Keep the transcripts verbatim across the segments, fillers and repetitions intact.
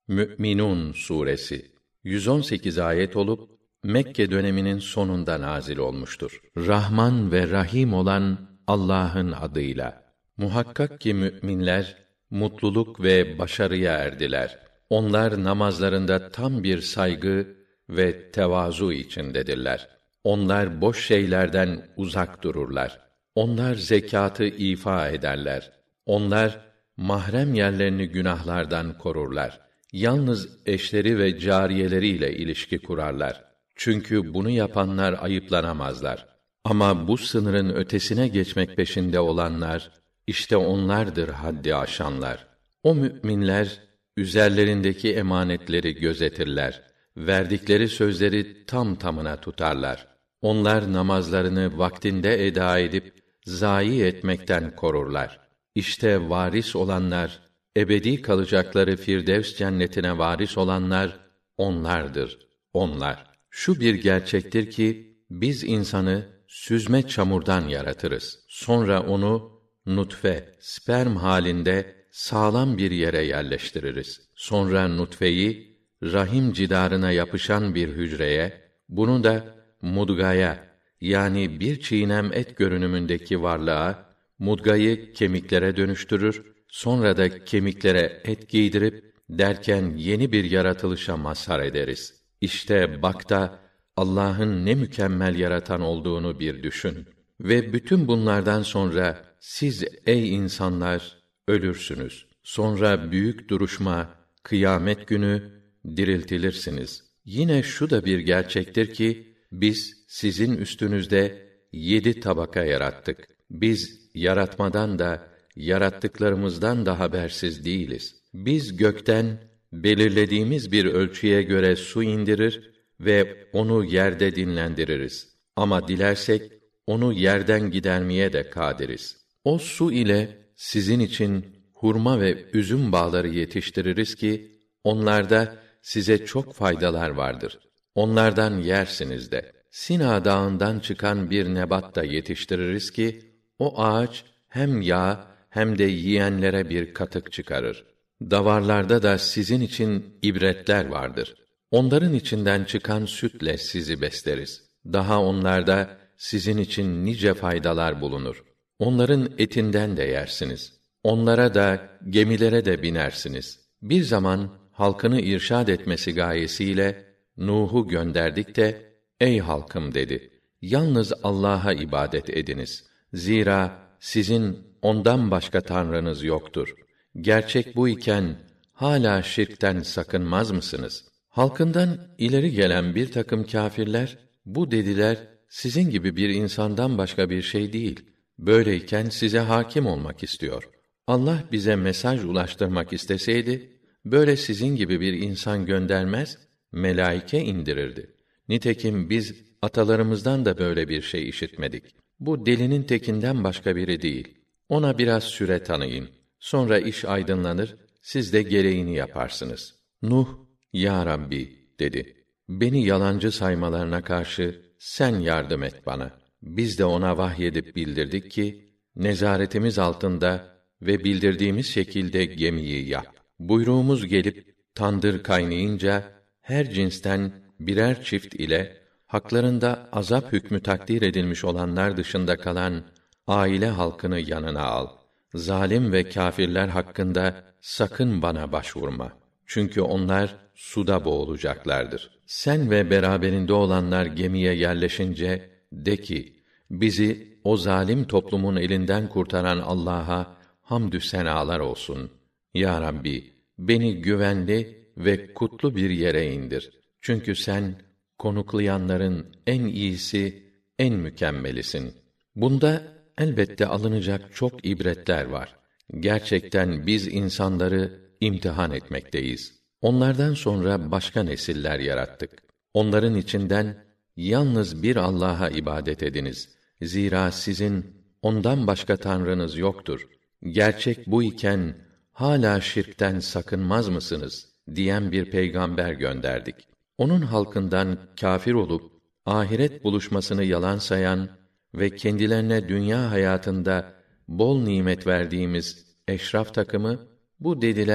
Mü'minun suresi yüz on sekiz ayet olup Mekke döneminin sonunda nazil olmuştur. Rahman ve Rahim olan Allah'ın adıyla. Muhakkak ki müminler mutluluk ve başarıya erdiler. Onlar namazlarında tam bir saygı ve tevazu içindedirler. Onlar boş şeylerden uzak dururlar. Onlar zekatı ifa ederler. Onlar mahrem yerlerini günahlardan korurlar. Yalnız eşleri ve cariyeleriyle ilişki kurarlar. Çünkü bunu yapanlar ayıplanamazlar. Ama bu sınırın ötesine geçmek peşinde olanlar, işte onlardır haddi aşanlar. O müminler, üzerlerindeki emanetleri gözetirler. Verdikleri sözleri tam tamına tutarlar. Onlar namazlarını vaktinde eda edip, zayi etmekten korurlar. İşte varis olanlar, ebedi kalacakları Firdevs cennetine varis olanlar, onlardır, onlar. Şu bir gerçektir ki, biz insanı süzme çamurdan yaratırız. Sonra onu, nutfe, sperm halinde sağlam bir yere yerleştiririz. Sonra nutfeyi, rahim cidarına yapışan bir hücreye, bunu da mudgaya, yani bir çiğnem et görünümündeki varlığa, mudgayı kemiklere dönüştürür, sonra da kemiklere et giydirip, derken yeni bir yaratılışa mazhar ederiz. İşte bak da, Allah'ın ne mükemmel yaratan olduğunu bir düşün. Ve bütün bunlardan sonra, siz ey insanlar, ölürsünüz. Sonra büyük duruşma, kıyamet günü, diriltilirsiniz. Yine şu da bir gerçektir ki, biz sizin üstünüzde yedi tabaka yarattık. Biz yaratmadan da, yarattıklarımızdan da habersiz değiliz. Biz gökten, belirlediğimiz bir ölçüye göre su indirir ve onu yerde dinlendiririz. Ama dilersek, onu yerden gidermeye de kadiriz. O su ile, sizin için hurma ve üzüm bağları yetiştiririz ki, onlarda size çok faydalar vardır. Onlardan yersiniz de. Sina Dağı'ndan çıkan bir nebat da yetiştiririz ki, o ağaç hem yağ hem de yiyenlere bir katık çıkarır. Davarlarda da sizin için ibretler vardır. Onların içinden çıkan sütle sizi besleriz. Daha onlarda sizin için nice faydalar bulunur. Onların etinden de yersiniz. Onlara da, gemilere de binersiniz. Bir zaman halkını irşad etmesi gayesiyle Nuh'u gönderdik de, ey halkım dedi, yalnız Allah'a ibadet ediniz. Zira sizin ondan başka tanrınız yoktur. Gerçek bu iken, hâlâ şirkten sakınmaz mısınız? Halkından ileri gelen bir takım kâfirler, bu dediler, sizin gibi bir insandan başka bir şey değil. Böyleyken size hâkim olmak istiyor. Allah bize mesaj ulaştırmak isteseydi, böyle sizin gibi bir insan göndermez, melaike indirirdi. Nitekim biz atalarımızdan da böyle bir şey işitmedik. Bu delinin tekinden başka biri değil. Ona biraz süre tanıyın. Sonra iş aydınlanır, siz de gereğini yaparsınız. Nuh, ya Rabbi dedi. Beni yalancı saymalarına karşı sen yardım et bana. Biz de ona vahyedip bildirdik ki, nezaretimiz altında ve bildirdiğimiz şekilde gemiyi yap. Buyruğumuz gelip tandır kaynayınca her cinsten birer çift ile haklarında azap hükmü takdir edilmiş olanlar dışında kalan aile halkını yanına al. Zalim ve kâfirler hakkında sakın bana başvurma. Çünkü onlar suda boğulacaklardır. Sen ve beraberinde olanlar gemiye yerleşince de ki, bizi o zalim toplumun elinden kurtaran Allah'a hamdü senalar olsun. Ya Rabbi, beni güvenli ve kutlu bir yere indir. Çünkü sen konuklayanların en iyisi, en mükemmelisin. Bunda elbette alınacak çok ibretler var. Gerçekten biz insanları imtihan etmekteyiz. Onlardan sonra başka nesiller yarattık. Onların içinden yalnız bir Allah'a ibadet ediniz. Zira sizin ondan başka tanrınız yoktur. Gerçek bu iken hâlâ şirkten sakınmaz mısınız diyen bir peygamber gönderdik. Onun halkından kâfir olup ahiret buluşmasını yalan sayan ve kendilerine dünya hayatında bol nimet verdiğimiz eşraf takımı bu dediler,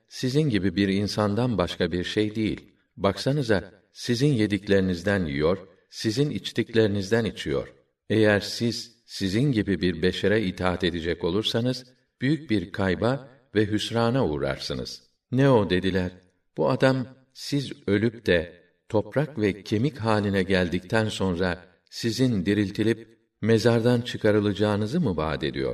sizin gibi bir insandan başka bir şey değil. Baksanıza, sizin yediklerinizden yiyor, sizin içtiklerinizden içiyor. Eğer siz, sizin gibi bir beşere itaat edecek olursanız, büyük bir kayba ve hüsrana uğrarsınız. Ne o dediler, bu adam, siz ölüp de, toprak ve kemik haline geldikten sonra, sizin diriltilip, mezardan çıkarılacağınızı mı vaat ediyor?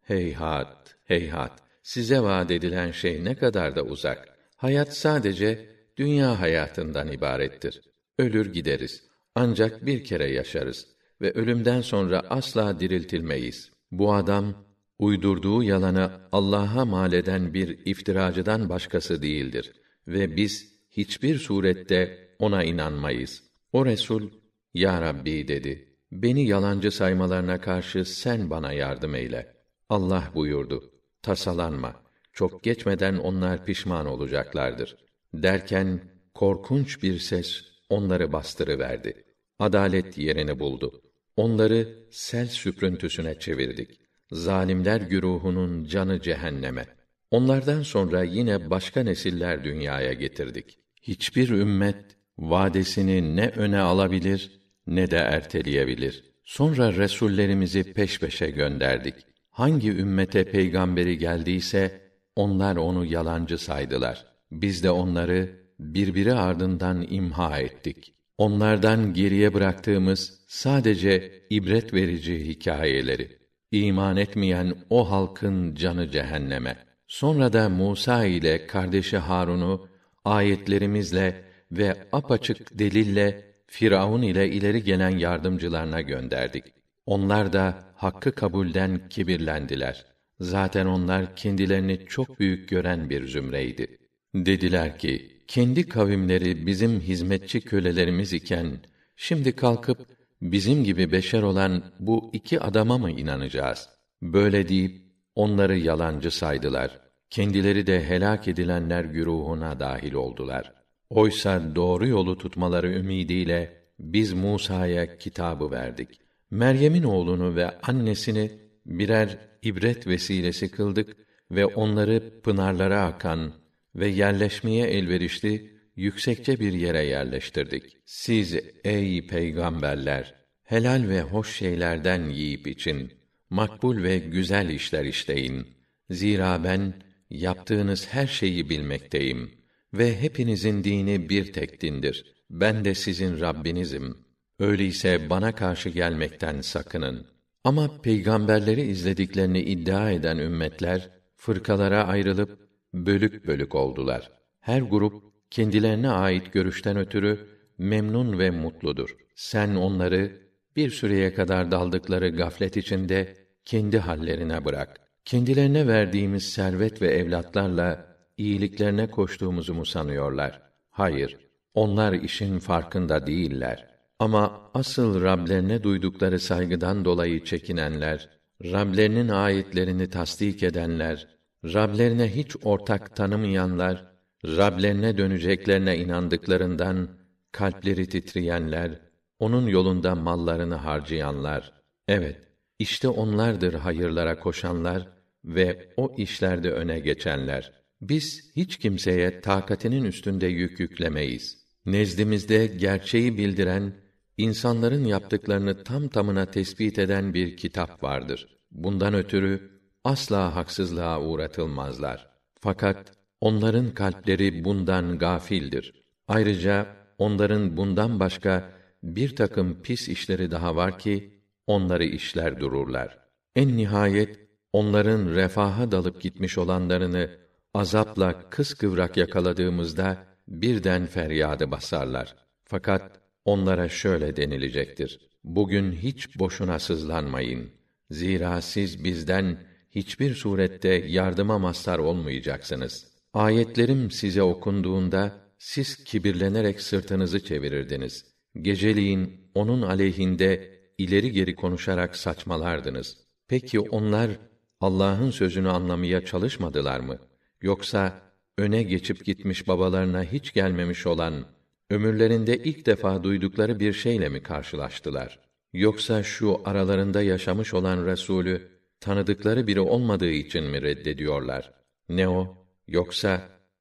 Heyhat, heyhat! Size vaat edilen şey ne kadar da uzak. Hayat sadece dünya hayatından ibarettir. Ölür gideriz. Ancak bir kere yaşarız ve ölümden sonra asla diriltilmeyiz. Bu adam uydurduğu yalanı Allah'a mal eden bir iftiracıdan başkası değildir ve biz hiçbir surette ona inanmayız. O Resul, Ya Rabbi dedi, beni yalancı saymalarına karşı sen bana yardım eyle. Allah buyurdu, tasalanma, çok geçmeden onlar pişman olacaklardır. Derken, korkunç bir ses onları bastırıverdi. Adalet yerini buldu. Onları sel süprüntüsüne çevirdik. Zalimler güruhunun canı cehenneme. Onlardan sonra yine başka nesiller dünyaya getirdik. Hiçbir ümmet, vadesini ne öne alabilir, ne de erteleyebilir. Sonra resullerimizi peş peşe gönderdik. Hangi ümmete peygamberi geldiyse, onlar onu yalancı saydılar. Biz de onları, birbiri ardından imha ettik. Onlardan geriye bıraktığımız, sadece ibret verici hikâyeleri. İman etmeyen o halkın canı cehenneme. Sonra da Musa ile kardeşi Harun'u, ayetlerimizle ve apaçık delille, Firavun ile ileri gelen yardımcılarına gönderdik. Onlar da hakkı kabulden kibirlendiler. Zaten onlar kendilerini çok büyük gören bir zümreydi. Dediler ki, kendi kavimleri bizim hizmetçi kölelerimiz iken, şimdi kalkıp bizim gibi beşer olan bu iki adama mı inanacağız? Böyle deyip onları yalancı saydılar. Kendileri de helak edilenler güruhuna dahil oldular. Oysa doğru yolu tutmaları ümidiyle biz Musa'ya kitabı verdik. Meryem'in oğlunu ve annesini birer ibret vesilesi kıldık ve onları pınarlara akan ve yerleşmeye elverişli yüksekçe bir yere yerleştirdik. Siz ey peygamberler, helal ve hoş şeylerden yiyip için, makbul ve güzel işler işleyin. Zira ben yaptığınız her şeyi bilmekteyim ve hepinizin dini bir tek dindir. Ben de sizin Rabbinizim. Öyleyse bana karşı gelmekten sakının. Ama peygamberleri izlediklerini iddia eden ümmetler fırkalara ayrılıp bölük bölük oldular. Her grup kendilerine ait görüşten ötürü memnun ve mutludur. Sen onları bir süreye kadar daldıkları gaflet içinde kendi hallerine bırak. Kendilerine verdiğimiz servet ve evlatlarla iyiliklerine koştuğumuzu mu sanıyorlar? Hayır, onlar işin farkında değiller. Ama asıl Rablerine duydukları saygıdan dolayı çekinenler, Rablerinin ayetlerini tasdik edenler, Rablerine hiç ortak tanımayanlar, Rablerine döneceklerine inandıklarından kalpleri titreyenler, onun yolunda mallarını harcayanlar. Evet, işte onlardır hayırlara koşanlar ve o işlerde öne geçenler. Biz hiç kimseye takatinin üstünde yük yüklemeyiz. Nezdimizde gerçeği bildiren, insanların yaptıklarını tam tamına tespit eden bir kitap vardır. Bundan ötürü asla haksızlığa uğratılmazlar. Fakat onların kalpleri bundan gafildir. Ayrıca onların bundan başka bir takım pis işleri daha var ki onları işler dururlar. En nihayet onların refaha dalıp gitmiş olanlarını azapla kıskıvrak yakaladığımızda birden feryadı basarlar. Fakat onlara şöyle denilecektir: bugün hiç boşuna sızlanmayın. Zira siz bizden hiçbir surette yardıma mazhar olmayacaksınız. Ayetlerim size okunduğunda siz kibirlenerek sırtınızı çevirirdiniz. Geceliğin onun aleyhinde ileri geri konuşarak saçmalardınız. Peki onlar Allah'ın sözünü anlamaya çalışmadılar mı? Yoksa öne geçip gitmiş babalarına hiç gelmemiş olan, ömürlerinde ilk defa duydukları bir şeyle mi karşılaştılar? Yoksa şu aralarında yaşamış olan Resulü tanıdıkları biri olmadığı için mi reddediyorlar? Ne o? Yoksa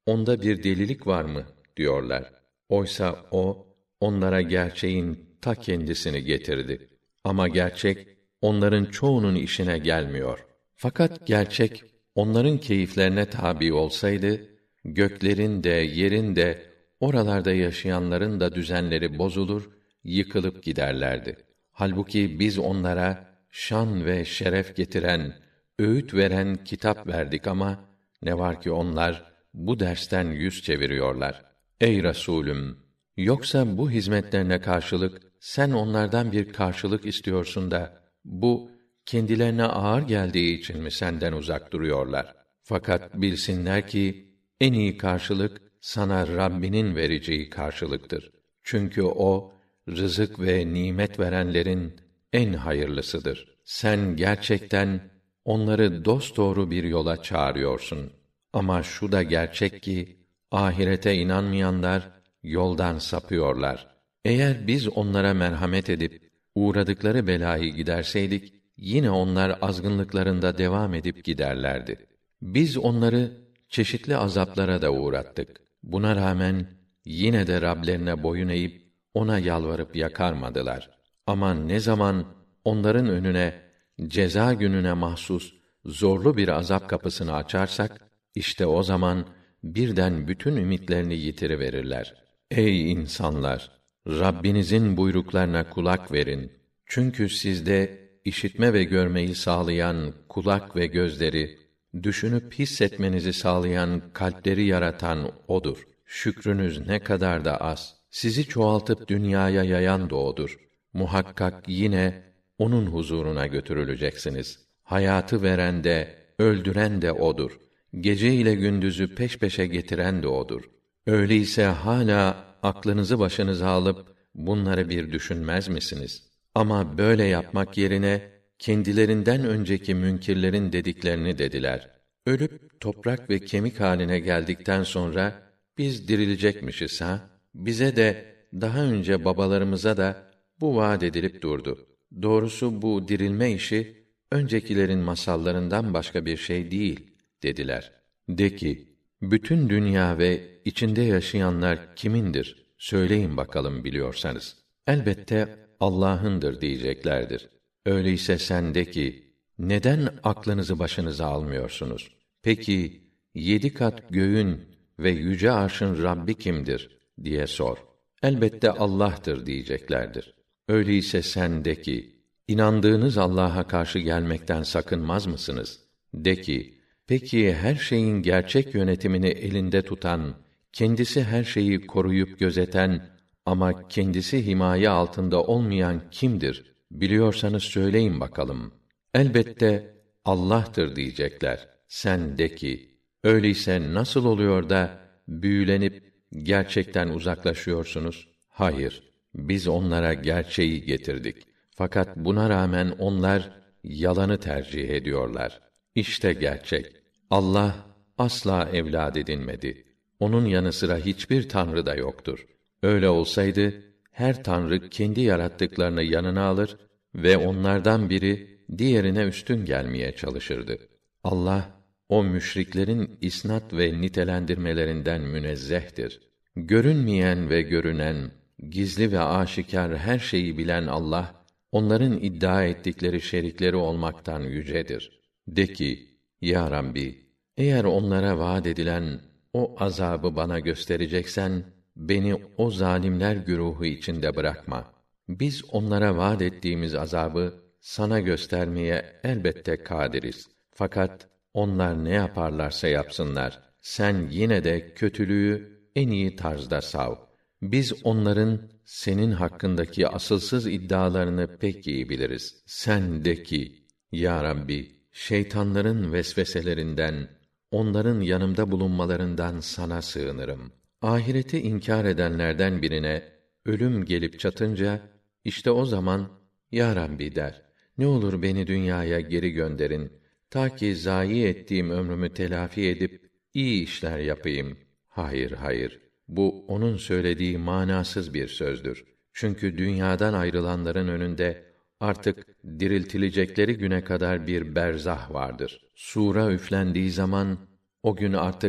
onda bir delilik var mı diyorlar. Oysa o onlara gerçeğin ta kendisini getirdi. Ama gerçek onların çoğunun işine gelmiyor. Fakat gerçek onların keyiflerine tabi olsaydı, göklerin de yerin de oralarda yaşayanların da düzenleri bozulur, yıkılıp giderlerdi. Halbuki biz onlara şan ve şeref getiren, öğüt veren kitap verdik ama ne var ki onlar bu dersten yüz çeviriyorlar. Ey Resulüm, yoksa bu hizmetlerine karşılık sen onlardan bir karşılık istiyorsun da bu kendilerine ağır geldiği için mi senden uzak duruyorlar? Fakat bilsinler ki en iyi karşılık sana Rabbinin vereceği karşılıktır. Çünkü o rızık ve nimet verenlerin en hayırlısıdır. Sen gerçekten onları dosdoğru bir yola çağırıyorsun. Ama şu da gerçek ki ahirete inanmayanlar yoldan sapıyorlar. Eğer biz onlara merhamet edip uğradıkları belayı giderseydik, yine onlar azgınlıklarında devam edip giderlerdi. Biz onları çeşitli azaplara da uğrattık. Buna rağmen yine de Rablerine boyun eğip ona yalvarıp yakarmadılar. Ama ne zaman onların önüne ceza gününe mahsus zorlu bir azap kapısını açarsak, işte o zaman birden bütün ümitlerini yitiriverirler. Ey insanlar! Rabbinizin buyruklarına kulak verin. Çünkü sizde işitme ve görmeyi sağlayan kulak ve gözleri, düşünüp hissetmenizi sağlayan kalpleri yaratan O'dur. Şükrünüz ne kadar da az. Sizi çoğaltıp dünyaya yayan da O'dur. Muhakkak yine O'nun huzuruna götürüleceksiniz. Hayatı veren de, öldüren de O'dur. Gece ile gündüzü peş peşe getiren de O'dur. Öyleyse hala aklınızı başınıza alıp bunları bir düşünmez misiniz? Ama böyle yapmak yerine kendilerinden önceki münkirlerin dediklerini dediler. Ölüp toprak ve kemik haline geldikten sonra biz dirilecekmişiz ha? Bize de daha önce babalarımıza da bu vaat edilip durdu. Doğrusu bu dirilme işi öncekilerin masallarından başka bir şey değil dediler. De ki, bütün dünya ve içinde yaşayanlar kimindir? Söyleyin bakalım biliyorsanız. Elbette Allah'ındır diyeceklerdir. Öyleyse sen de ki, neden aklınızı başınıza almıyorsunuz? Peki, yedi kat göğün ve yüce arşın Rabbi kimdir? diye sor. Elbette Allah'tır diyeceklerdir. Öyleyse sen de ki, inandığınız Allah'a karşı gelmekten sakınmaz mısınız? De ki, peki her şeyin gerçek yönetimini elinde tutan, kendisi her şeyi koruyup gözeten ama kendisi himaye altında olmayan kimdir? Biliyorsanız söyleyin bakalım. Elbette Allah'tır diyecekler. Sen de ki, öyleyse nasıl oluyor da büyülenip gerçekten uzaklaşıyorsunuz? Hayır, biz onlara gerçeği getirdik. Fakat buna rağmen onlar yalanı tercih ediyorlar. İşte gerçek. Allah asla evlad edinmedi. Onun yanı sıra hiçbir tanrı da yoktur. Öyle olsaydı her tanrı kendi yarattıklarını yanına alır ve onlardan biri diğerine üstün gelmeye çalışırdı. Allah o müşriklerin isnat ve nitelendirmelerinden münezzehtir. Görünmeyen ve görünen, gizli ve aşikar her şeyi bilen Allah, onların iddia ettikleri şerikleri olmaktan yücedir. De ki, ya Rabbi, eğer onlara vaat edilen o azabı bana göstereceksen, beni o zalimler güruhu içinde bırakma. Biz onlara vaat ettiğimiz azabı sana göstermeye elbette kadiriz. Fakat onlar ne yaparlarsa yapsınlar, sen yine de kötülüğü en iyi tarzda sav. Biz onların senin hakkındaki asılsız iddialarını pek iyi biliriz. Sen de ki, ya Rabbi, şeytanların vesveselerinden, onların yanımda bulunmalarından sana sığınırım. Ahireti inkar edenlerden birine ölüm gelip çatınca, işte o zaman, ya Rabbi der, ne olur beni dünyaya geri gönderin, ta ki zayi ettiğim ömrümü telafi edip, iyi işler yapayım. Hayır, hayır, bu onun söylediği manasız bir sözdür. Çünkü dünyadan ayrılanların önünde, artık diriltilecekleri güne kadar bir berzah vardır. Sura üflendiği zaman, o gün artık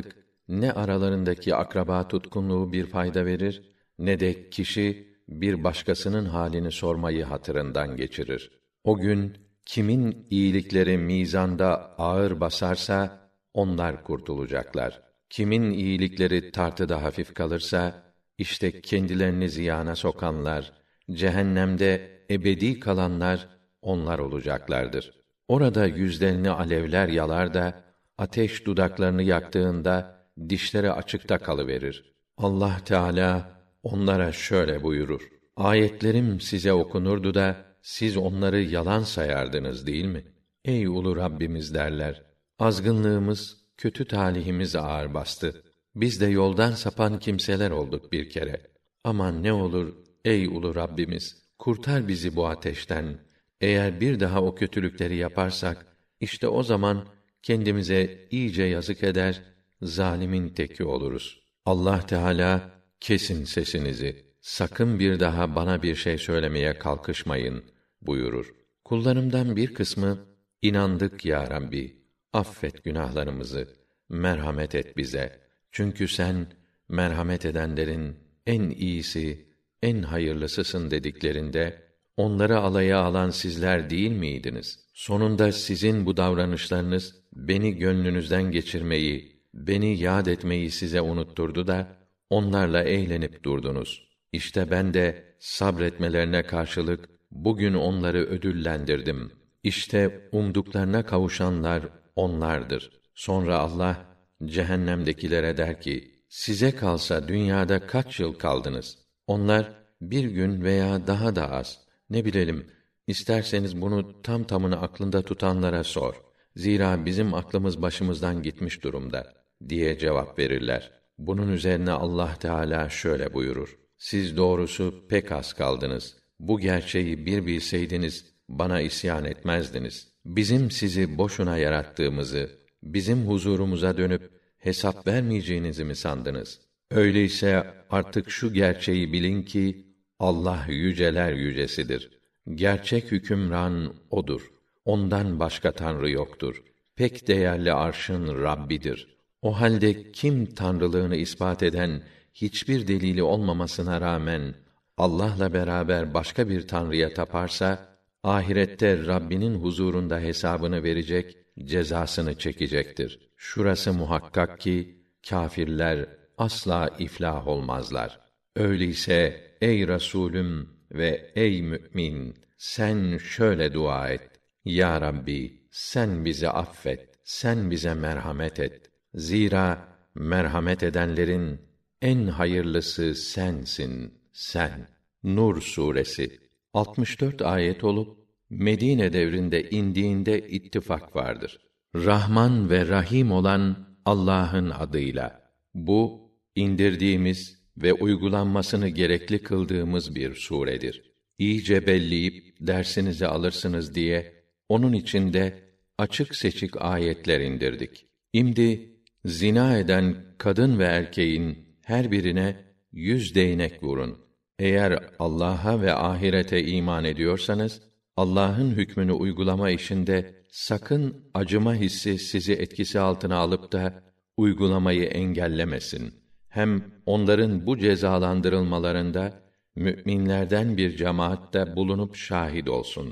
ne aralarındaki akraba tutkunluğu bir fayda verir, ne de kişi bir başkasının halini sormayı hatırından geçirir. O gün kimin iyilikleri mizanda ağır basarsa onlar kurtulacaklar. Kimin iyilikleri tartıda hafif kalırsa işte kendilerini ziyana sokanlar, cehennemde ebedi kalanlar onlar olacaklardır. Orada yüzlerini alevler yalar da ateş dudaklarını yaktığında dişleri açıkta kalıverir. Allah Teala onlara şöyle buyurur: Ayetlerim size okunurdu da siz onları yalan sayardınız değil mi? Ey ulu Rabbimiz derler. Azgınlığımız, kötü talihimiz ağır bastı. Biz de yoldan sapan kimseler olduk bir kere. Aman ne olur ey ulu Rabbimiz, kurtar bizi bu ateşten. Eğer bir daha o kötülükleri yaparsak, işte o zaman kendimize iyice yazık eder, zalimin teki oluruz. Allah Teala kesin sesinizi, sakın bir daha bana bir şey söylemeye kalkışmayın buyurur. Kullarımdan bir kısmı, inandık ya Rabbi, affet günahlarımızı, merhamet et bize. Çünkü sen merhamet edenlerin en iyisi, en hayırlısısın dediklerinde, onları alaya alan sizler değil miydiniz? Sonunda sizin bu davranışlarınız beni gönlünüzden geçirmeyi, beni yad etmeyi size unutturdu da onlarla eğlenip durdunuz. İşte ben de sabretmelerine karşılık bugün onları ödüllendirdim. İşte umduklarına kavuşanlar onlardır. Sonra Allah cehennemdekilere der ki: Size kalsa dünyada kaç yıl kaldınız? Onlar bir gün veya daha da az. Ne bilelim, isterseniz bunu tam tamına aklında tutanlara sor. Zira bizim aklımız başımızdan gitmiş durumda diye cevap verirler. Bunun üzerine Allah Teala şöyle buyurur: Siz doğrusu pek az kaldınız. Bu gerçeği bir bilseydiniz bana isyan etmezdiniz. Bizim sizi boşuna yarattığımızı, bizim huzurumuza dönüp hesap vermeyeceğinizi mi sandınız? Öyleyse artık şu gerçeği bilin ki Allah yüceler yücesidir. Gerçek hükümran odur. Ondan başka tanrı yoktur. Pek değerli arşın Rabbidir. O halde kim tanrılığını ispat eden hiçbir delili olmamasına rağmen Allah'la beraber başka bir tanrıya taparsa ahirette Rabbinin huzurunda hesabını verecek, cezasını çekecektir. Şurası muhakkak ki kâfirler asla iflah olmazlar. Öyleyse ey Resulüm ve ey mümin, sen şöyle dua et: Ya Rabbi, sen bizi affet, sen bize merhamet et. Zira merhamet edenlerin en hayırlısı sensin, sen. Nur suresi altmış dört ayet olup Medine devrinde indiğinde ittifak vardır. Rahman ve Rahim olan Allah'ın adıyla. Bu indirdiğimiz ve uygulanmasını gerekli kıldığımız bir suredir. İyice belleyip dersinizi alırsınız diye onun içinde açık seçik ayetler indirdik. İmdi zina eden kadın ve erkeğin her birine yüz değnek vurun. Eğer Allah'a ve ahirete iman ediyorsanız, Allah'ın hükmünü uygulama işinde sakın acıma hissi sizi etkisi altına alıp da uygulamayı engellemesin. Hem onların bu cezalandırılmalarında müminlerden bir cemaat de bulunup şahit olsun.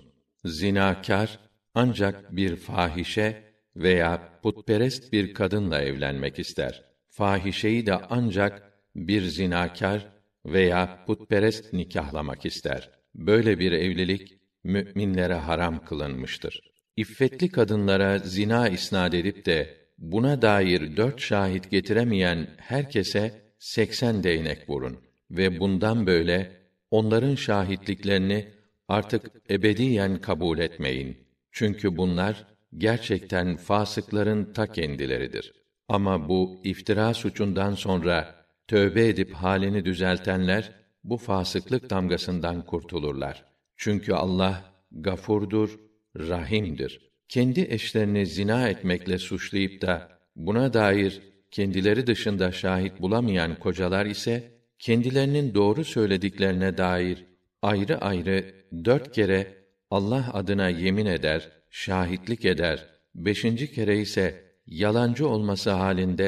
Zinakar ancak bir fahişe veya putperest bir kadınla evlenmek ister. Fahişeyi de ancak bir zinakar veya putperest nikahlamak ister. Böyle bir evlilik müminlere haram kılınmıştır. İffetli kadınlara zina isnad edip de buna dair dört şahit getiremeyen herkese seksen değnek vurun ve bundan böyle onların şahitliklerini artık ebediyen kabul etmeyin. Çünkü bunlar gerçekten fasıkların ta kendileridir. Ama bu iftira suçundan sonra tövbe edip halini düzeltenler bu fasıklık damgasından kurtulurlar. Çünkü Allah gafurdur, rahimdir. Kendi eşlerini zina etmekle suçlayıp da buna dair kendileri dışında şahit bulamayan kocalar ise kendilerinin doğru söylediklerine dair ayrı ayrı dört kere Allah adına yemin eder, şahitlik eder. Beşinci kere ise yalancı olması halinde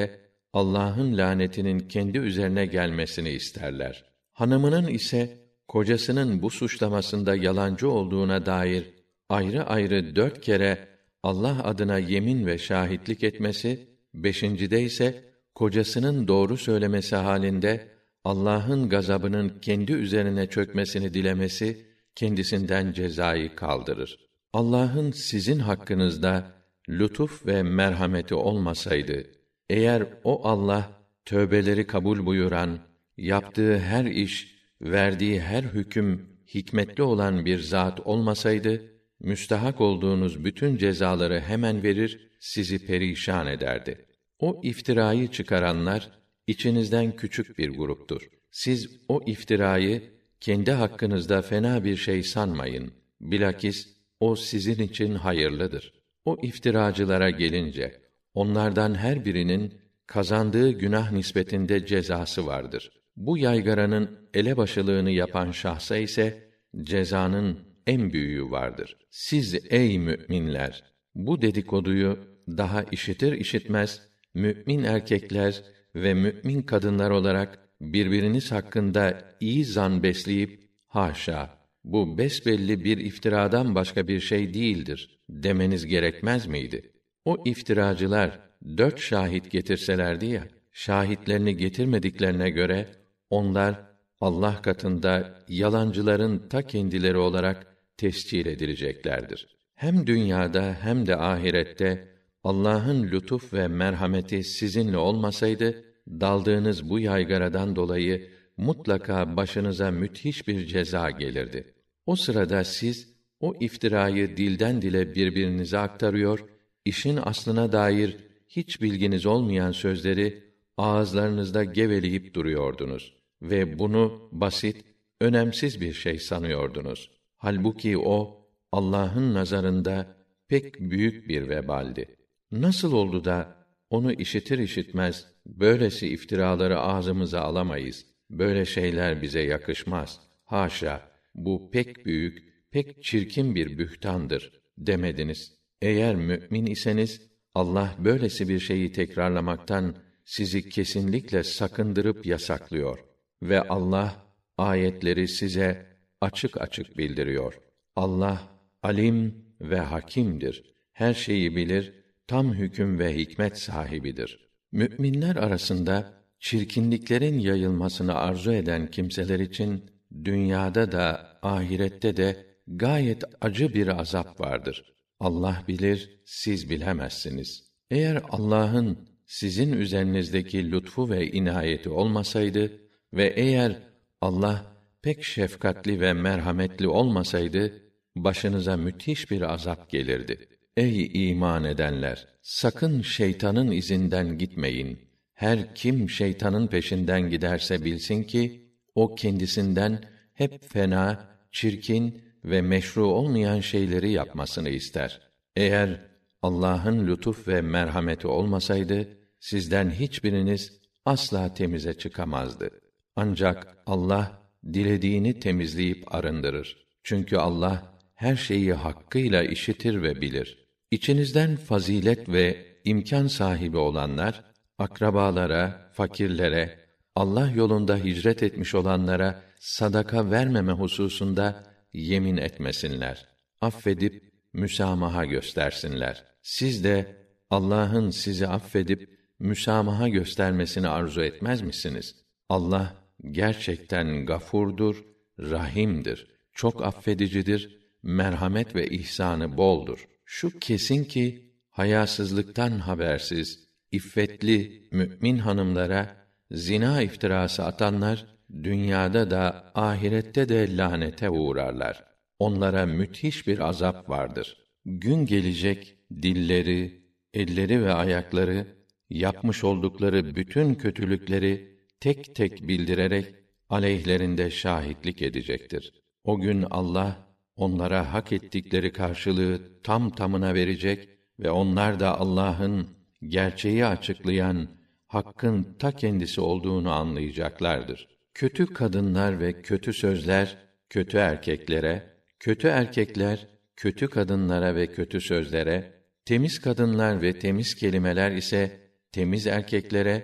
Allah'ın lanetinin kendi üzerine gelmesini isterler. Hanımının ise kocasının bu suçlamasında yalancı olduğuna dair ayrı ayrı dört kere Allah adına yemin ve şahitlik etmesi, beşincide ise kocasının doğru söylemesi halinde Allah'ın gazabının kendi üzerine çökmesini dilemesi kendisinden cezayı kaldırır. Allah'ın sizin hakkınızda lütuf ve merhameti olmasaydı, eğer o Allah tövbeleri kabul buyuran, yaptığı her iş, verdiği her hüküm hikmetli olan bir zat olmasaydı, müstahak olduğunuz bütün cezaları hemen verir, sizi perişan ederdi. O iftirayı çıkaranlar içinizden küçük bir gruptur. Siz o iftirayı kendi hakkınızda fena bir şey sanmayın. Bilakis o sizin için hayırlıdır. O iftiracılara gelince, onlardan her birinin kazandığı günah nispetinde cezası vardır. Bu yaygaranın elebaşılığını yapan şahsa ise cezanın en büyüğü vardır. Siz ey müminler, bu dedikoduyu daha işitir işitmez mümin erkekler ve mümin kadınlar olarak birbiriniz hakkında iyi zan besleyip haşa, bu besbelli bir iftiradan başka bir şey değildir demeniz gerekmez miydi? O iftiracılar dört şahit getirselerdi ya, şahitlerini getirmediklerine göre onlar Allah katında yalancıların ta kendileri olarak tescil edileceklerdir. Hem dünyada hem de ahirette Allah'ın lütuf ve merhameti sizinle olmasaydı, daldığınız bu yaygaradan dolayı mutlaka başınıza müthiş bir ceza gelirdi. O sırada siz o iftirayı dilden dile birbirinize aktarıyor, işin aslına dair hiç bilginiz olmayan sözleri ağızlarınızda geveleyip duruyordunuz ve bunu basit, önemsiz bir şey sanıyordunuz. Halbuki o Allah'ın nazarında pek büyük bir vebaldi. Nasıl oldu da onu işitir işitmez böylesi iftiraları ağzımıza alamayız? Böyle şeyler bize yakışmaz. Haşa, bu pek büyük, pek çirkin bir bühtandır demediniz. Eğer mümin iseniz Allah böylesi bir şeyi tekrarlamaktan sizi kesinlikle sakındırıp yasaklıyor ve Allah ayetleri size açık açık bildiriyor. Allah alim ve hakimdir. Her şeyi bilir, tam hüküm ve hikmet sahibidir. Müminler arasında çirkinliklerin yayılmasını arzu eden kimseler için dünyada da ahirette de gayet acı bir azap vardır. Allah bilir, siz bilemezsiniz. Eğer Allah'ın sizin üzerinizdeki lütfu ve inayeti olmasaydı ve eğer Allah pek şefkatli ve merhametli olmasaydı, başınıza müthiş bir azap gelirdi. Ey iman edenler! Sakın şeytanın izinden gitmeyin. Her kim şeytanın peşinden giderse bilsin ki, o kendisinden hep fena, çirkin ve meşru olmayan şeyleri yapmasını ister. Eğer Allah'ın lütuf ve merhameti olmasaydı, sizden hiçbiriniz asla temize çıkamazdı. Ancak Allah dilediğini temizleyip arındırır. Çünkü Allah her şeyi hakkıyla işitir ve bilir. İçinizden fazilet ve imkan sahibi olanlar, akrabalara, fakirlere, Allah yolunda hicret etmiş olanlara sadaka vermeme hususunda yemin etmesinler. Affedip müsamaha göstersinler. Siz de Allah'ın sizi affedip müsamaha göstermesini arzu etmez misiniz? Allah gerçekten gafurdur, rahimdir. Çok affedicidir, merhamet ve ihsanı boldur. Şu kesin ki hayasızlıktan habersiz, iffetli mümin hanımlara zina iftirası atanlar dünyada da ahirette de lanete uğrarlar. Onlara müthiş bir azap vardır. Gün gelecek dilleri, elleri ve ayakları yapmış oldukları bütün kötülükleri tek tek bildirerek aleyhlerinde şahitlik edecektir. O gün Allah onlara hak ettikleri karşılığı tam tamına verecek ve onlar da Allah'ın gerçeği açıklayan hakkın ta kendisi olduğunu anlayacaklardır. Kötü kadınlar ve kötü sözler kötü erkeklere, kötü erkekler kötü kadınlara ve kötü sözlere, temiz kadınlar ve temiz kelimeler ise temiz erkeklere,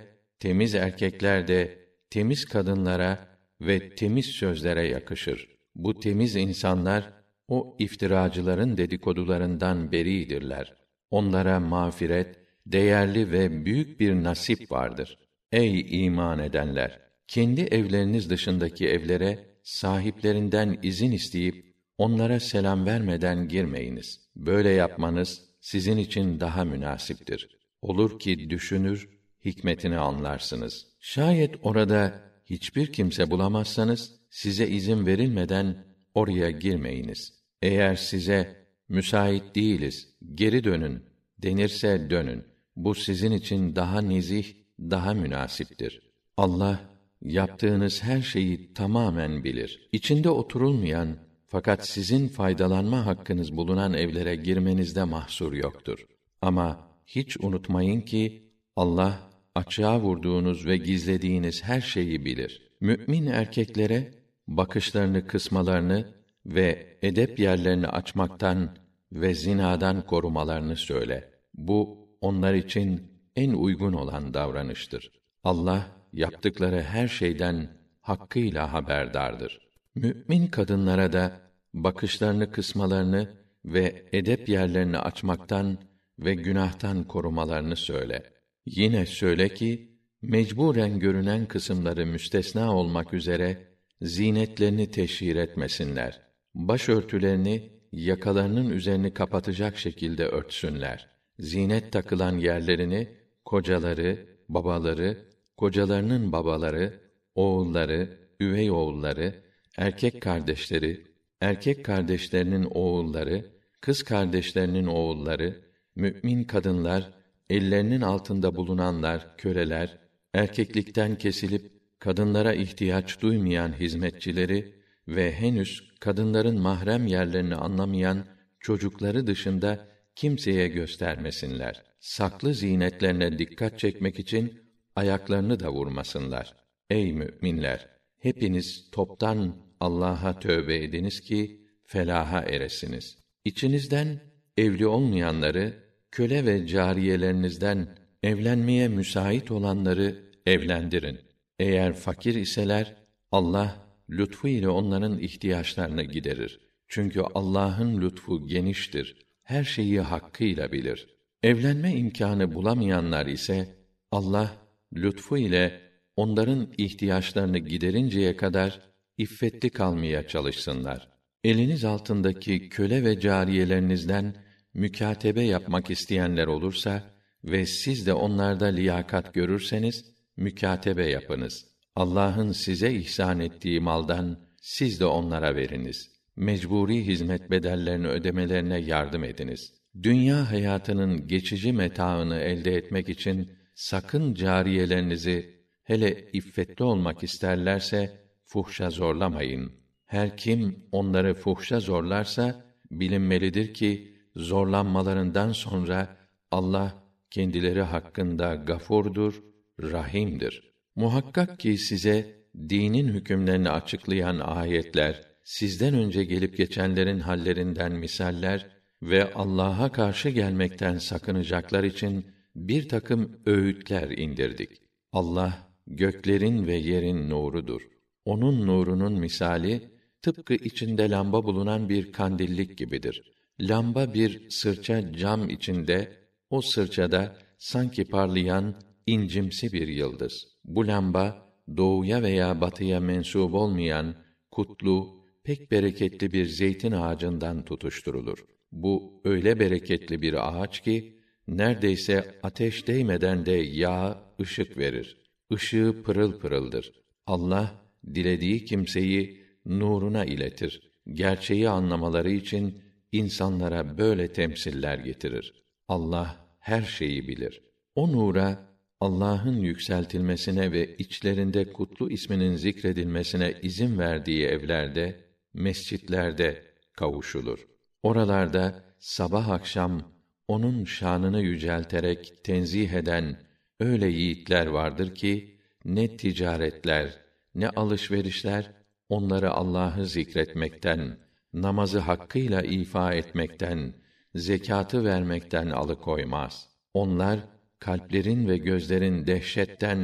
temiz erkekler de temiz kadınlara ve temiz sözlere yakışır. Bu temiz insanlar o iftiracıların dedikodularından beridirler. Onlara mağfiret, değerli ve büyük bir nasip vardır. Ey iman edenler! Kendi evleriniz dışındaki evlere sahiplerinden izin isteyip onlara selam vermeden girmeyiniz. Böyle yapmanız sizin için daha münasiptir. Olur ki düşünür, hikmetini anlarsınız. Şayet orada hiçbir kimse bulamazsanız size izin verilmeden oraya girmeyiniz. Eğer size müsait değiliz, geri dönün denirse dönün. Bu sizin için daha nezih, daha münasiptir. Allah yaptığınız her şeyi tamamen bilir. İçinde oturulmayan fakat sizin faydalanma hakkınız bulunan evlere girmenizde mahsur yoktur. Ama hiç unutmayın ki Allah açığa vurduğunuz ve gizlediğiniz her şeyi bilir. Mü'min erkeklere bakışlarını kısmalarını ve edep yerlerini açmaktan ve zinadan korumalarını söyle. Bu onlar için en uygun olan davranıştır. Allah yaptıkları her şeyden hakkıyla haberdardır. Mü'min kadınlara da bakışlarını kısmalarını ve edep yerlerini açmaktan ve günahtan korumalarını söyle. Yine söyle ki mecburen görünen kısımları müstesna olmak üzere zinetlerini teşhir etmesinler. Başörtülerini yakalarının üzerini kapatacak şekilde örtsünler. Zinet takılan yerlerini kocaları, babaları, kocalarının babaları, oğulları, üvey oğulları, erkek kardeşleri, erkek kardeşlerinin oğulları, kız kardeşlerinin oğulları, mü'min kadınlar, ellerinin altında bulunanlar, köleler, erkeklikten kesilip kadınlara ihtiyaç duymayan hizmetçileri ve henüz kadınların mahrem yerlerini anlamayan çocukları dışında kimseye göstermesinler. Saklı zinetlerine dikkat çekmek için ayaklarını da vurmasınlar. Ey müminler! Hepiniz toptan Allah'a tövbe ediniz ki felaha eresiniz. İçinizden evli olmayanları, köle ve cariyelerinizden evlenmeye müsait olanları evlendirin. Eğer fakir iseler, Allah lütfu ile onların ihtiyaçlarını giderir. Çünkü Allah'ın lütfu geniştir. Her şeyi hakkıyla bilir. Evlenme imkânı bulamayanlar ise Allah lütfu ile onların ihtiyaçlarını giderinceye kadar iffetli kalmaya çalışsınlar. Eliniz altındaki köle ve cariyelerinizden mükatebe yapmak isteyenler olursa ve siz de onlarda liyakat görürseniz mükatebe yapınız. Allah'ın size ihsan ettiği maldan siz de onlara veriniz. Mecburi hizmet bedellerini ödemelerine yardım ediniz. Dünya hayatının geçici metaını elde etmek için sakın cariyelerinizi hele iffetli olmak isterlerse fuhşa zorlamayın. Her kim onları fuhşa zorlarsa bilinmelidir ki zorlanmalarından sonra Allah kendileri hakkında gafurdur, rahimdir. Muhakkak ki size dinin hükümlerini açıklayan ayetler, sizden önce gelip geçenlerin hallerinden misaller ve Allah'a karşı gelmekten sakınacaklar için bir takım öğütler indirdik. Allah göklerin ve yerin nurudur. Onun nurunun misali tıpkı içinde lamba bulunan bir kandillik gibidir. Lamba bir sırça cam içinde, o sırçada sanki parlayan incimsi bir yıldız. Bu lamba doğuya veya batıya mensup olmayan kutlu, pek bereketli bir zeytin ağacından tutuşturulur. Bu öyle bereketli bir ağaç ki neredeyse ateş değmeden de yağ ışık verir. Işığı pırıl pırıldır. Allah dilediği kimseyi nuruna iletir. Gerçeği anlamaları için insanlara böyle temsiller getirir. Allah her şeyi bilir. O nura Allah'ın yükseltilmesine ve içlerinde kutlu isminin zikredilmesine izin verdiği evlerde, mescitlerde kavuşulur. Oralarda sabah akşam onun şanını yücelterek tenzih eden öyle yiğitler vardır ki ne ticaretler, ne alışverişler onları Allah'ı zikretmekten, namazı hakkıyla ifa etmekten, zekatı vermekten alıkoymaz. Onlar kalplerin ve gözlerin dehşetten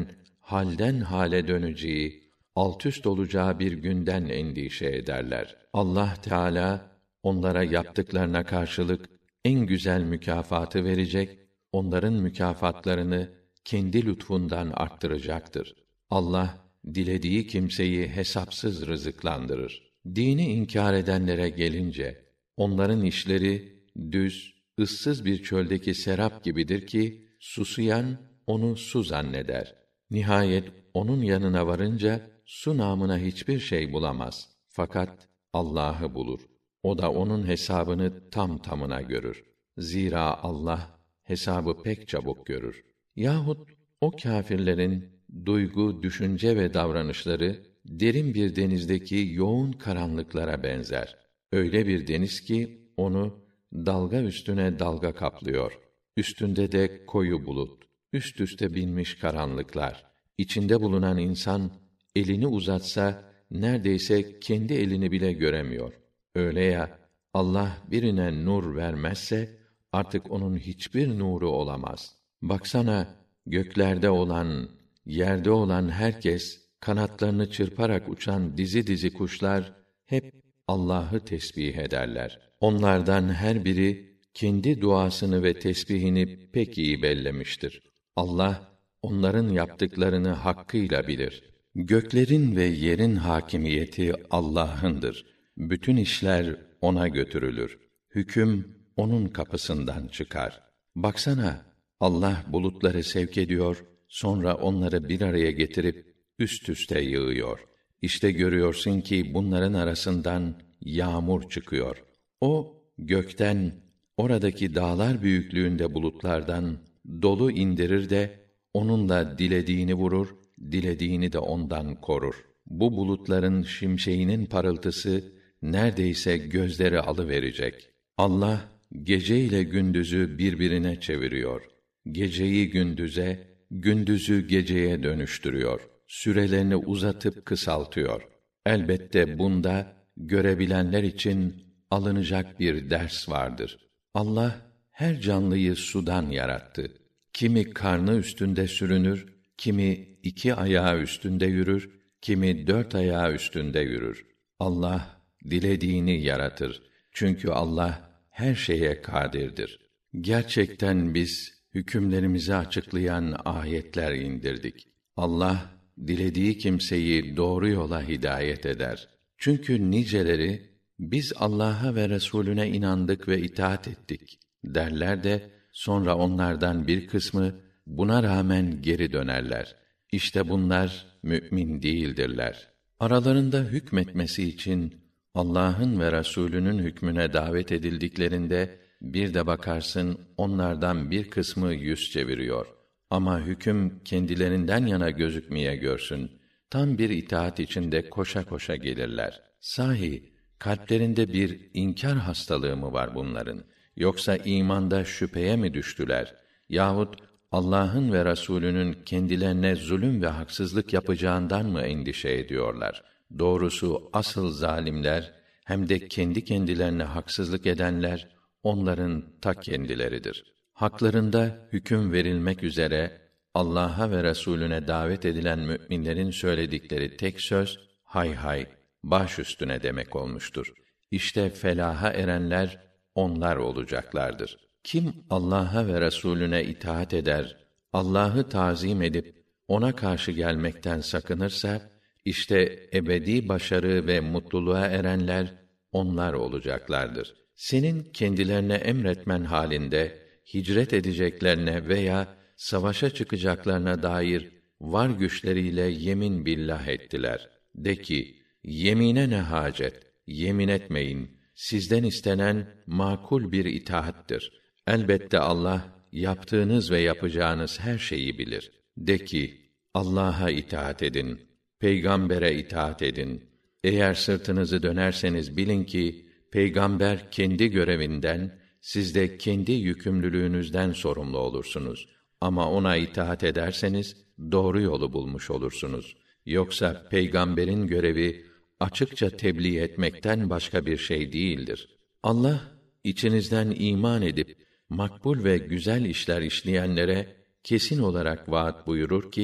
halden hale döneceği, alt üst olacağı bir günden endişe ederler. Allah Teala onlara yaptıklarına karşılık en güzel mükafatı verecek, onların mükafatlarını kendi lütfundan arttıracaktır. Allah dilediği kimseyi hesapsız rızıklandırır. Dini inkar edenlere gelince, onların işleri düz, ıssız bir çöldeki serap gibidir ki, susayan onu su zanneder. Nihayet onun yanına varınca, su namına hiçbir şey bulamaz. Fakat Allah'ı bulur. O da onun hesabını tam tamına görür. Zira Allah hesabı pek çabuk görür. Yahut o kâfirlerin duygu, düşünce ve davranışları derin bir denizdeki yoğun karanlıklara benzer. Öyle bir deniz ki onu dalga üstüne dalga kaplıyor. Üstünde de koyu bulut, üst üste binmiş karanlıklar. İçinde bulunan insan elini uzatsa neredeyse kendi elini bile göremiyor. Öyle ya, Allah birine nur vermezse artık onun hiçbir nuru olamaz. Baksana, göklerde olan, yerde olan herkes, kanatlarını çırparak uçan dizi dizi kuşlar hep Allah'ı tesbih ederler. Onlardan her biri kendi duasını ve tesbihini pek iyi bellemiştir. Allah onların yaptıklarını hakkıyla bilir. Göklerin ve yerin hakimiyeti Allah'ındır. Bütün işler ona götürülür. Hüküm onun kapısından çıkar. Baksana, Allah bulutları sevk ediyor, sonra onları bir araya getirip üst üste yığıyor. İşte görüyorsun ki bunların arasından yağmur çıkıyor. O gökten, oradaki dağlar büyüklüğünde bulutlardan dolu indirir de onunla dilediğini vurur, dilediğini de ondan korur. Bu bulutların şimşeğinin parıltısı neredeyse gözleri alıverecek. Allah gece ile gündüzü birbirine çeviriyor. Geceyi gündüze, gündüzü geceye dönüştürüyor. Sürelerini uzatıp kısaltıyor. Elbette bunda görebilenler için alınacak bir ders vardır. Allah her canlıyı sudan yarattı. Kimi karnı üstünde sürünür, kimi iki ayağı üstünde yürür, kimi dört ayağı üstünde yürür. Allah dilediğini yaratır. Çünkü Allah her şeye kadirdir. Gerçekten biz hükümlerimizi açıklayan ayetler indirdik. Allah dilediği kimseyi doğru yola hidayet eder. Çünkü niceleri biz Allah'a ve Resulüne inandık ve itaat ettik derler de sonra onlardan bir kısmı buna rağmen geri dönerler. İşte bunlar mümin değildirler. Aralarında hükmetmesi için Allah'ın ve Resulünün hükmüne davet edildiklerinde bir de bakarsın onlardan bir kısmı yüz çeviriyor. Ama hüküm kendilerinden yana gözükmeye görsün. Tam bir itaat içinde koşa koşa gelirler. Sahi kalplerinde bir inkar hastalığı mı var bunların? Yoksa imanda şüpheye mi düştüler? Yahut Allah'ın ve Resulünün kendilerine zulüm ve haksızlık yapacağından mı endişe ediyorlar? Doğrusu asıl zalimler hem de kendi kendilerine haksızlık edenler onların ta kendileridir. Haklarında hüküm verilmek üzere Allah'a ve Resulüne davet edilen müminlerin söyledikleri tek söz hay hay baş üstüne demek olmuştur. İşte felaha erenler onlar olacaklardır. Kim Allah'a ve Resulüne itaat eder, Allah'ı tazim edip ona karşı gelmekten sakınırsa işte ebedi başarı ve mutluluğa erenler onlar olacaklardır. Senin kendilerine emretmen halinde hicret edeceklerine veya savaşa çıkacaklarına dair var güçleriyle yemin billah ettiler. De ki, yemine ne hacet? Yemin etmeyin. Sizden istenen makul bir itaattir. Elbette Allah yaptığınız ve yapacağınız her şeyi bilir. De ki, Allah'a itaat edin, peygambere itaat edin. Eğer sırtınızı dönerseniz bilin ki peygamber kendi görevinden, siz de kendi yükümlülüğünüzden sorumlu olursunuz. Ama ona itaat ederseniz doğru yolu bulmuş olursunuz. Yoksa peygamberin görevi açıkça tebliğ etmekten başka bir şey değildir. Allah içinizden iman edip makbul ve güzel işler işleyenlere kesin olarak vaat buyurur ki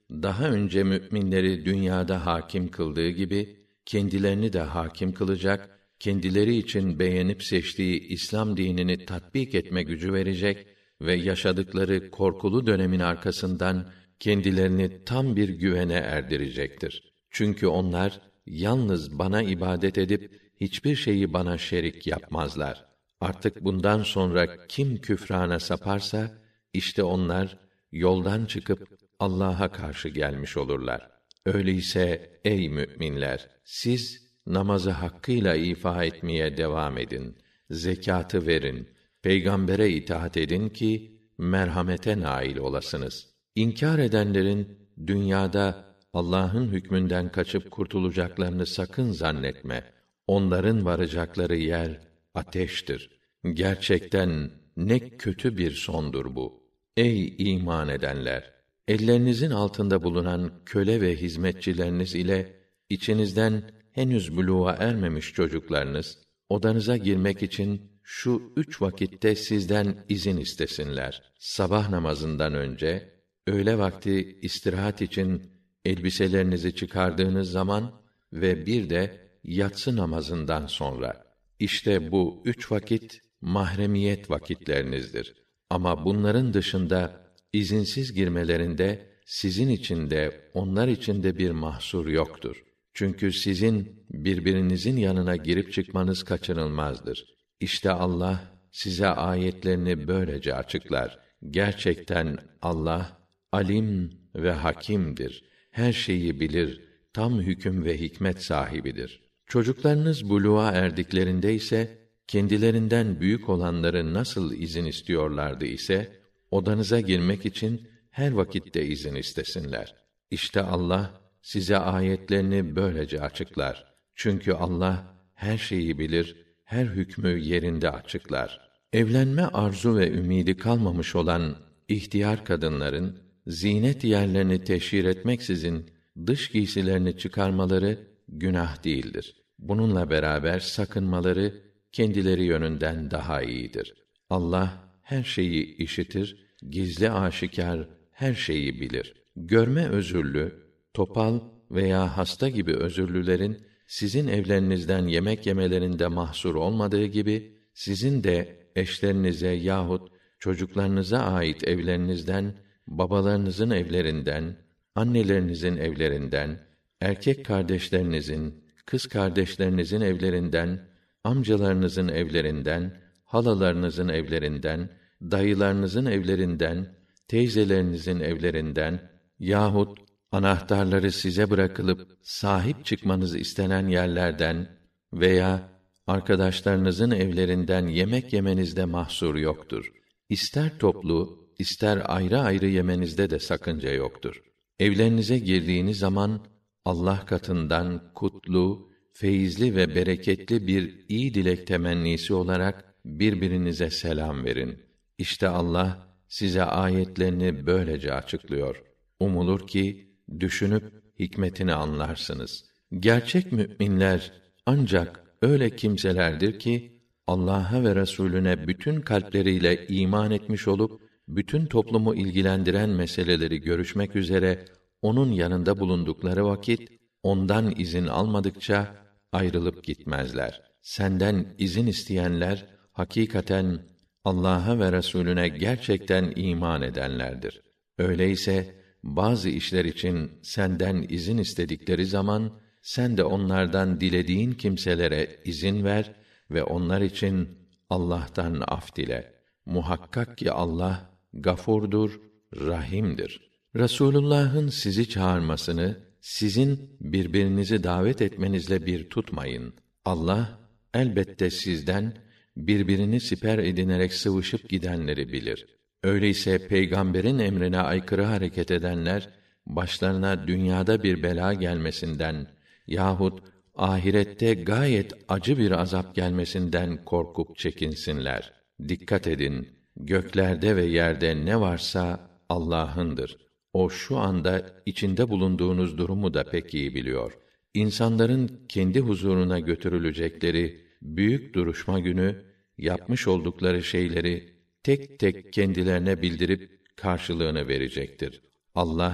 daha önce müminleri dünyada hakim kıldığı gibi kendilerini de hakim kılacak, kendileri için beğenip seçtiği İslam dinini tatbik etme gücü verecek ve yaşadıkları korkulu dönemin arkasından kendilerini tam bir güvene erdirecektir. Çünkü onlar yalnız bana ibadet edip hiçbir şeyi bana şerik yapmazlar. Artık bundan sonra kim küfrana saparsa işte onlar yoldan çıkıp Allah'a karşı gelmiş olurlar. Öyleyse ey müminler, siz namazı hakkıyla ifa etmeye devam edin. Zekatı verin. Peygambere itaat edin ki merhamete nail olasınız. İnkar edenlerin dünyada Allah'ın hükmünden kaçıp kurtulacaklarını sakın zannetme. Onların varacakları yer ateştir. Gerçekten ne kötü bir sondur bu. Ey iman edenler! Ellerinizin altında bulunan köle ve hizmetçileriniz ile içinizden henüz buluğa ermemiş çocuklarınız odanıza girmek için şu üç vakitte sizden izin istesinler. Sabah namazından önce, öğle vakti istirahat için elbiselerinizi çıkardığınız zaman ve bir de yatsı namazından sonra. İşte bu üç vakit mahremiyet vakitlerinizdir. Ama bunların dışında izinsiz girmelerinde sizin için de onlar için de bir mahsur yoktur. Çünkü sizin birbirinizin yanına girip çıkmanız kaçınılmazdır. İşte Allah size ayetlerini böylece açıklar. Gerçekten Allah alim ve hakimdir. Her şeyi bilir, tam hüküm ve hikmet sahibidir. Çocuklarınız buluğa erdiklerinde ise kendilerinden büyük olanları nasıl izin istiyorlardı ise odanıza girmek için her vakitte izin istesinler. İşte Allah size ayetlerini böylece açıklar. Çünkü Allah her şeyi bilir, her hükmü yerinde açıklar. Evlenme arzu ve ümidi kalmamış olan ihtiyar kadınların zînet yerlerini teşhir etmeksizin dış giysilerini çıkarmaları günah değildir. Bununla beraber sakınmaları kendileri yönünden daha iyidir. Allah her şeyi işitir, gizli aşikar her şeyi bilir. Görme özürlü, topal veya hasta gibi özürlülerin sizin evlerinizden yemek yemelerinde mahsur olmadığı gibi sizin de eşlerinize yahut çocuklarınıza ait evlerinizden, babalarınızın evlerinden, annelerinizin evlerinden, erkek kardeşlerinizin, kız kardeşlerinizin evlerinden, amcalarınızın evlerinden, halalarınızın evlerinden, dayılarınızın evlerinden, teyzelerinizin evlerinden yahut anahtarları size bırakılıp sahip çıkmanız istenen yerlerden veya arkadaşlarınızın evlerinden yemek yemenizde mahsur yoktur. İster toplu, ister ayrı ayrı yemenizde de sakınca yoktur. Evlerinize girdiğiniz zaman Allah katından kutlu, feyizli ve bereketli bir iyi dilek temennisi olarak birbirinize selam verin. İşte Allah size ayetlerini böylece açıklıyor. Umulur ki düşünüp hikmetini anlarsınız. Gerçek müminler ancak öyle kimselerdir ki Allah'a ve Resulüne bütün kalpleriyle iman etmiş olup bütün toplumu ilgilendiren meseleleri görüşmek üzere onun yanında bulundukları vakit ondan izin almadıkça ayrılıp gitmezler. Senden izin isteyenler hakikaten Allah'a ve Resulüne gerçekten iman edenlerdir. Öyleyse bazı işler için senden izin istedikleri zaman sen de onlardan dilediğin kimselere izin ver ve onlar için Allah'tan af dile. Muhakkak ki Allah gafurdur, rahimdir. Resulullah'ın sizi çağırmasını sizin birbirinizi davet etmenizle bir tutmayın. Allah elbette sizden birbirini siper edinerek sıvışıp gidenleri bilir. Öyleyse peygamberin emrine aykırı hareket edenler başlarına dünyada bir bela gelmesinden yahut ahirette gayet acı bir azap gelmesinden korkup çekinsinler. Dikkat edin, göklerde ve yerde ne varsa Allah'ındır. O şu anda içinde bulunduğunuz durumu da pek iyi biliyor. İnsanların kendi huzuruna götürülecekleri büyük duruşma günü yapmış oldukları şeyleri tek tek kendilerine bildirip karşılığını verecektir. Allah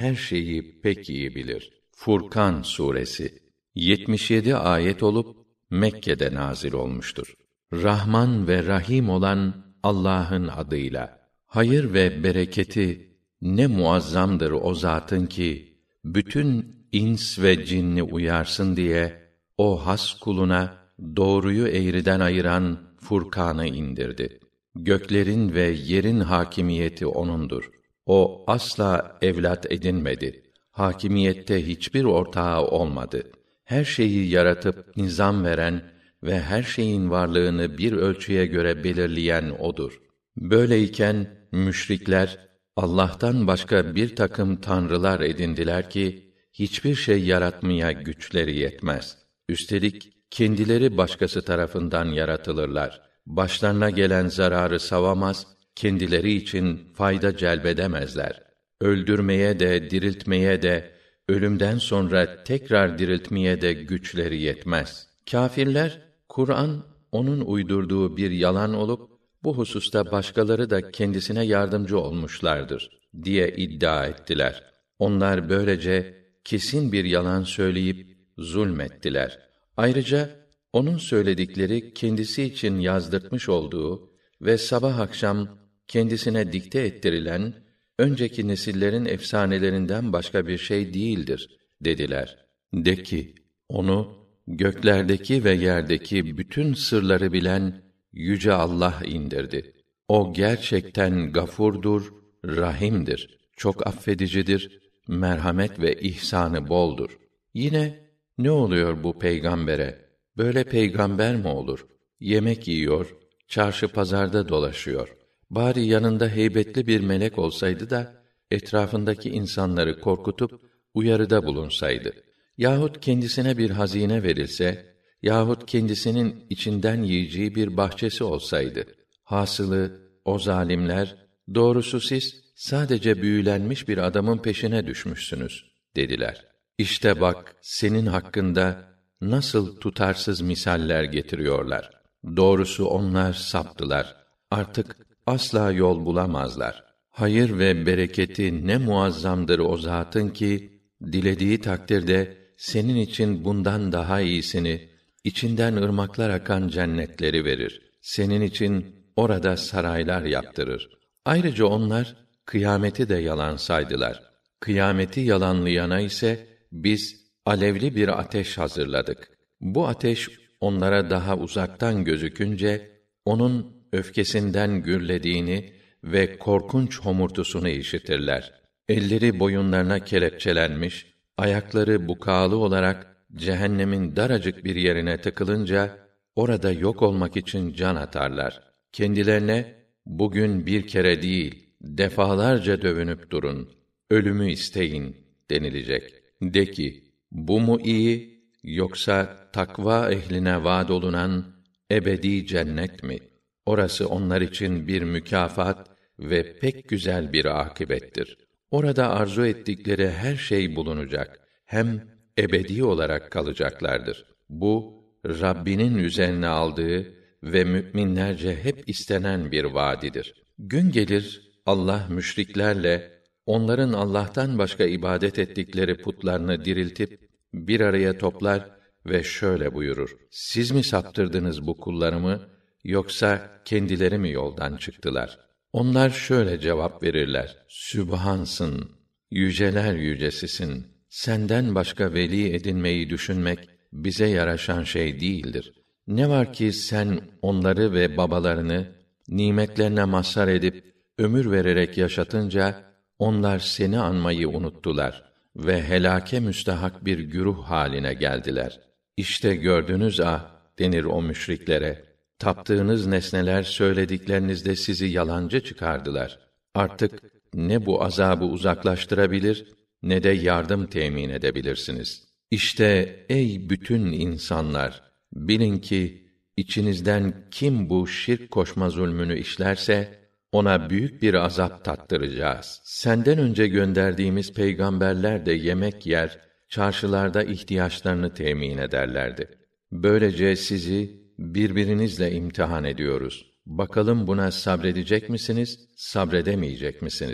her şeyi pek iyi bilir. Furkan suresi yetmiş yedi ayet olup Mekke'de nazil olmuştur. Rahman ve Rahim olan Allah'ın adıyla. Hayır ve bereketi ne muazzamdır o zatın ki bütün ins ve cinni uyarsın diye o has kuluna doğruyu eğriden ayıran Furkan'ı indirdi. Göklerin ve yerin hakimiyeti onundur. O asla evlat edinmedi. Hakimiyette hiçbir ortağı olmadı. Her şeyi yaratıp nizam veren ve her şeyin varlığını bir ölçüye göre belirleyen odur. Böyleyken müşrikler Allah'tan başka bir takım tanrılar edindiler ki hiçbir şey yaratmaya güçleri yetmez. Üstelik kendileri başkası tarafından yaratılırlar. Başlarına gelen zararı savamaz, kendileri için fayda celbedemezler. Öldürmeye de, diriltmeye de, ölümden sonra tekrar diriltmeye de güçleri yetmez. Kâfirler, Kur'an, onun uydurduğu bir yalan olup, bu hususta başkaları da kendisine yardımcı olmuşlardır, diye iddia ettiler. Onlar böylece, kesin bir yalan söyleyip, zulmettiler. Ayrıca, onun söyledikleri, kendisi için yazdırtmış olduğu ve sabah akşam, kendisine dikte ettirilen, önceki nesillerin efsanelerinden başka bir şey değildir, dediler. De ki, onu, göklerdeki ve yerdeki bütün sırları bilen Yüce Allah indirdi. O gerçekten gafurdur, rahimdir, çok affedicidir, merhamet ve ihsanı boldur. Yine, ne oluyor bu peygambere? Böyle peygamber mi olur? Yemek yiyor, çarşı pazarda dolaşıyor. Bari yanında heybetli bir melek olsaydı da, etrafındaki insanları korkutup, uyarıda bulunsaydı. Yahut kendisine bir hazine verilse, yahut kendisinin içinden yiyeceği bir bahçesi olsaydı. Hasılı, o zalimler, doğrusu siz, sadece büyülenmiş bir adamın peşine düşmüşsünüz, dediler. İşte bak, senin hakkında, nasıl tutarsız misaller getiriyorlar. Doğrusu onlar saptılar. Artık asla yol bulamazlar. Hayır ve bereketi ne muazzamdır o zatın ki, dilediği takdirde, senin için bundan daha iyisini, içinden ırmaklar akan cennetleri verir. Senin için orada saraylar yaptırır. Ayrıca onlar, kıyameti de yalan saydılar. Kıyameti yalanlayana ise, biz, alevli bir ateş hazırladık. Bu ateş, onlara daha uzaktan gözükünce, onun öfkesinden gürlediğini ve korkunç homurtusunu işitirler. Elleri boyunlarına kelepçelenmiş, ayakları bukâlı olarak cehennemin daracık bir yerine tıkılınca, orada yok olmak için can atarlar. Kendilerine, bugün bir kere değil, defalarca dövünüp durun, ölümü isteyin denilecek. De ki, bu mu iyi, yoksa takva ehline vaad olunan ebedi cennet mi? Orası onlar için bir mükafat ve pek güzel bir akibettir. Orada arzu ettikleri her şey bulunacak. Hem ebedi olarak kalacaklardır. Bu, Rabbinin üzerine aldığı ve mü'minlerce hep istenen bir vaadidir. Gün gelir, Allah müşriklerle, onların Allah'tan başka ibadet ettikleri putlarını diriltip, bir araya toplar ve şöyle buyurur: Siz mi saptırdınız bu kullarımı, yoksa kendileri mi yoldan çıktılar? Onlar şöyle cevap verirler: Sübhansın, yüceler yücesisin. Senden başka veli edinmeyi düşünmek bize yaraşan şey değildir. Ne var ki sen onları ve babalarını nimetlerine mazhar edip ömür vererek yaşatınca onlar seni anmayı unuttular ve helake müstahak bir güruh haline geldiler. İşte gördünüz ah denir o müşriklere. Taptığınız nesneler söylediklerinizde sizi yalancı çıkardılar. Artık ne bu azabı uzaklaştırabilir ne de yardım temin edebilirsiniz. İşte ey bütün insanlar, bilin ki içinizden kim bu şirk koşma zulmünü işlerse ona büyük bir azap tattıracağız. Senden önce gönderdiğimiz peygamberler de yemek yer, çarşılarda ihtiyaçlarını temin ederlerdi. Böylece sizi birbirinizle imtihan ediyoruz. Bakalım buna sabredecek misiniz, sabredemeyecek misiniz?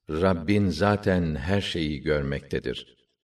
Rabbin zaten her şeyi görmektedir.